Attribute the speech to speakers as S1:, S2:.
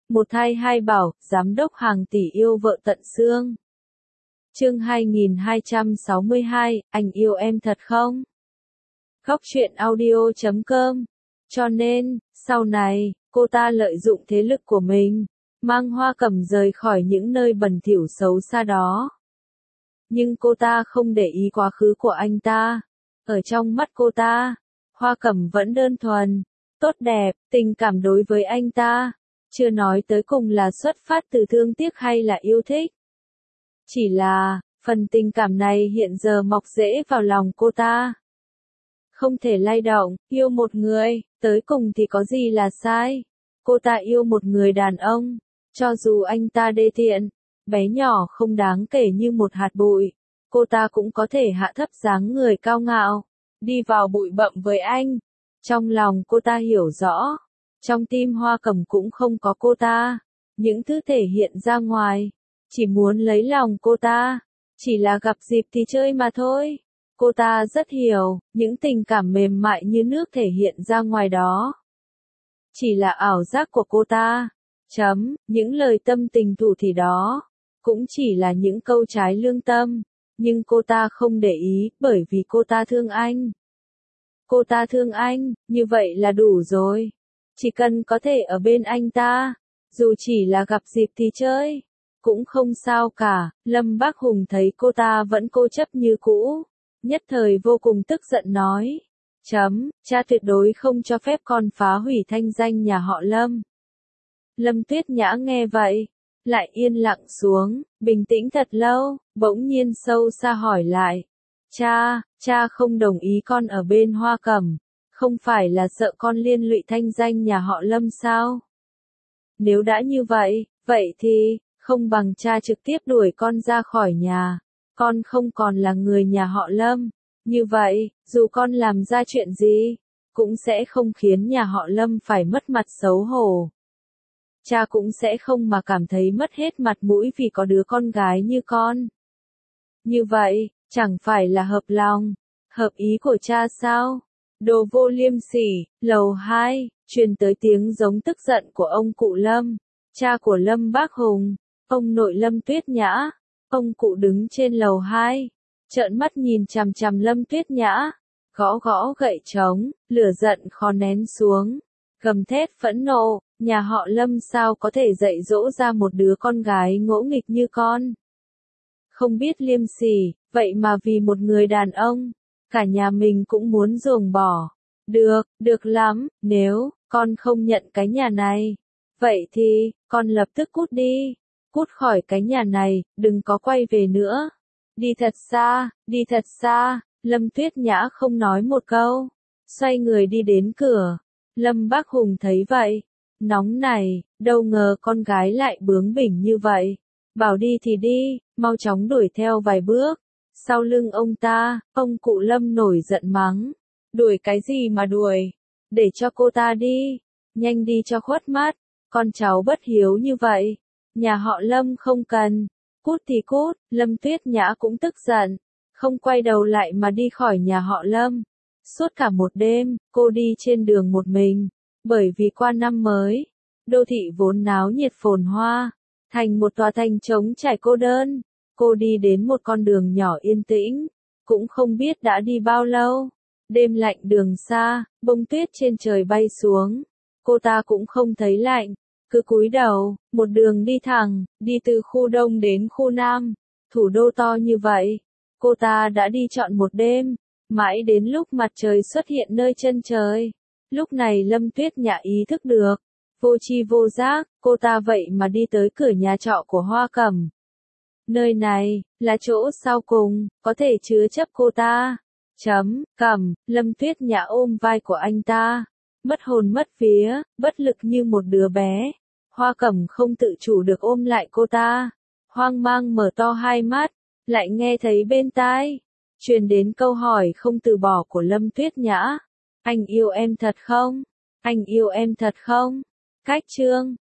S1: Một thai hai bảo, giám đốc hàng tỷ yêu vợ tận xương. Chương 2262, anh yêu em thật không? Góc truyện audio.com. Cho nên, sau này, cô ta lợi dụng thế lực của mình, mang Hoa Cẩm rời khỏi những nơi bẩn thỉu xấu xa đó. Nhưng cô ta không để ý quá khứ của anh ta. Ở trong mắt cô ta, Hoa Cẩm vẫn đơn thuần, tốt đẹp, tình cảm đối với anh ta. Chưa nói tới cùng là xuất phát từ thương tiếc hay là yêu thích. Chỉ là, phần tình cảm này hiện giờ mọc rễ vào lòng cô ta. Không thể lay động, yêu một người, tới cùng thì có gì là sai. Cô ta yêu một người đàn ông, cho dù anh ta đê tiện, bé nhỏ không đáng kể như một hạt bụi, cô ta cũng có thể hạ thấp dáng người cao ngạo, đi vào bụi bặm với anh. Trong lòng cô ta hiểu rõ, trong tim Hoa Cẩm cũng không có cô ta. Những thứ thể hiện ra ngoài, chỉ muốn lấy lòng cô ta, chỉ là gặp dịp thì chơi mà thôi. Cô ta rất hiểu, những tình cảm mềm mại như nước thể hiện ra ngoài đó chỉ là ảo giác của cô ta. Những lời tâm tình thủ thỉ đó cũng chỉ là những câu trái lương tâm, nhưng cô ta không để ý, bởi vì cô ta thương anh. Cô ta thương anh, như vậy là đủ rồi. Chỉ cần có thể ở bên anh ta, dù chỉ là gặp dịp thì chơi, cũng không sao cả. Lâm Bác Hùng thấy cô ta vẫn cố chấp như cũ, nhất thời vô cùng tức giận nói. Cha tuyệt đối không cho phép con phá hủy thanh danh nhà họ Lâm. Lâm Tuyết Nhã nghe vậy, lại yên lặng xuống, bình tĩnh thật lâu, bỗng nhiên sâu xa hỏi lại. Cha không đồng ý con ở bên Hoa Cẩm, không phải là sợ con liên lụy thanh danh nhà họ Lâm sao? Nếu đã như vậy, vậy thì, không bằng cha trực tiếp đuổi con ra khỏi nhà, con không còn là người nhà họ Lâm. Như vậy, dù con làm ra chuyện gì, cũng sẽ không khiến nhà họ Lâm phải mất mặt xấu hổ. Cha cũng sẽ không mà cảm thấy mất hết mặt mũi vì có đứa con gái như con. Như vậy, chẳng phải là hợp lòng, hợp ý của cha sao? Đồ vô liêm sỉ. Lầu 2, truyền tới tiếng giống tức giận của ông cụ Lâm, cha của Lâm Bác Hùng, ông nội Lâm Tuyết Nhã. Ông cụ đứng trên lầu 2, trợn mắt nhìn chằm chằm Lâm Tuyết Nhã, gõ gõ gậy trống, lửa giận khó nén xuống, gầm thét phẫn nộ, nhà họ Lâm sao có thể dạy dỗ ra một đứa con gái ngỗ nghịch như con. Không biết liêm sỉ, vậy mà vì một người đàn ông, cả nhà mình cũng muốn ruồng bỏ. Được lắm, nếu con không nhận cái nhà này, vậy thì, con lập tức cút đi, cút khỏi cái nhà này, đừng có quay về nữa. Đi thật xa, Lâm Tuyết Nhã không nói một câu, xoay người đi đến cửa. Lâm Bác Hùng thấy vậy, nóng này, đâu ngờ con gái lại bướng bỉnh như vậy. Bảo đi thì đi, mau chóng đuổi theo vài bước. Sau lưng ông ta, ông cụ Lâm nổi giận mắng. Đuổi cái gì mà đuổi? Để cho cô ta đi, nhanh đi cho khuất mắt, con cháu bất hiếu như vậy. Nhà họ Lâm không cần, cút thì cút. Lâm Tuyết Nhã cũng tức giận, không quay đầu lại mà đi khỏi nhà họ Lâm. Suốt cả một đêm, cô đi trên đường một mình, bởi vì qua năm mới, đô thị vốn náo nhiệt phồn hoa, thành một tòa thành trống trải cô đơn. Cô đi đến một con đường nhỏ yên tĩnh, cũng không biết đã đi bao lâu. Đêm lạnh đường xa, bông tuyết trên trời bay xuống. Cô ta cũng không thấy lạnh, cứ cúi đầu, một đường đi thẳng, đi từ khu Đông đến khu Nam. Thủ đô to như vậy, cô ta đã đi trọn một đêm, mãi đến lúc mặt trời xuất hiện nơi chân trời. Lúc này Lâm Tuyết Nhã ý thức được, vô tri vô giác, cô ta vậy mà đi tới cửa nhà trọ của Hoa Cẩm. Nơi này, là chỗ sau cùng, có thể chứa chấp cô ta. Cẩm, Lâm Tuyết Nhã ôm vai của anh ta, mất hồn mất vía, bất lực như một đứa bé. Hoa Cẩm không tự chủ được ôm lại cô ta, hoang mang mở to hai mắt, lại nghe thấy bên tai truyền đến câu hỏi không từ bỏ của Lâm Tuyết Nhã. Anh yêu em thật không? Anh yêu em thật không? Cách chương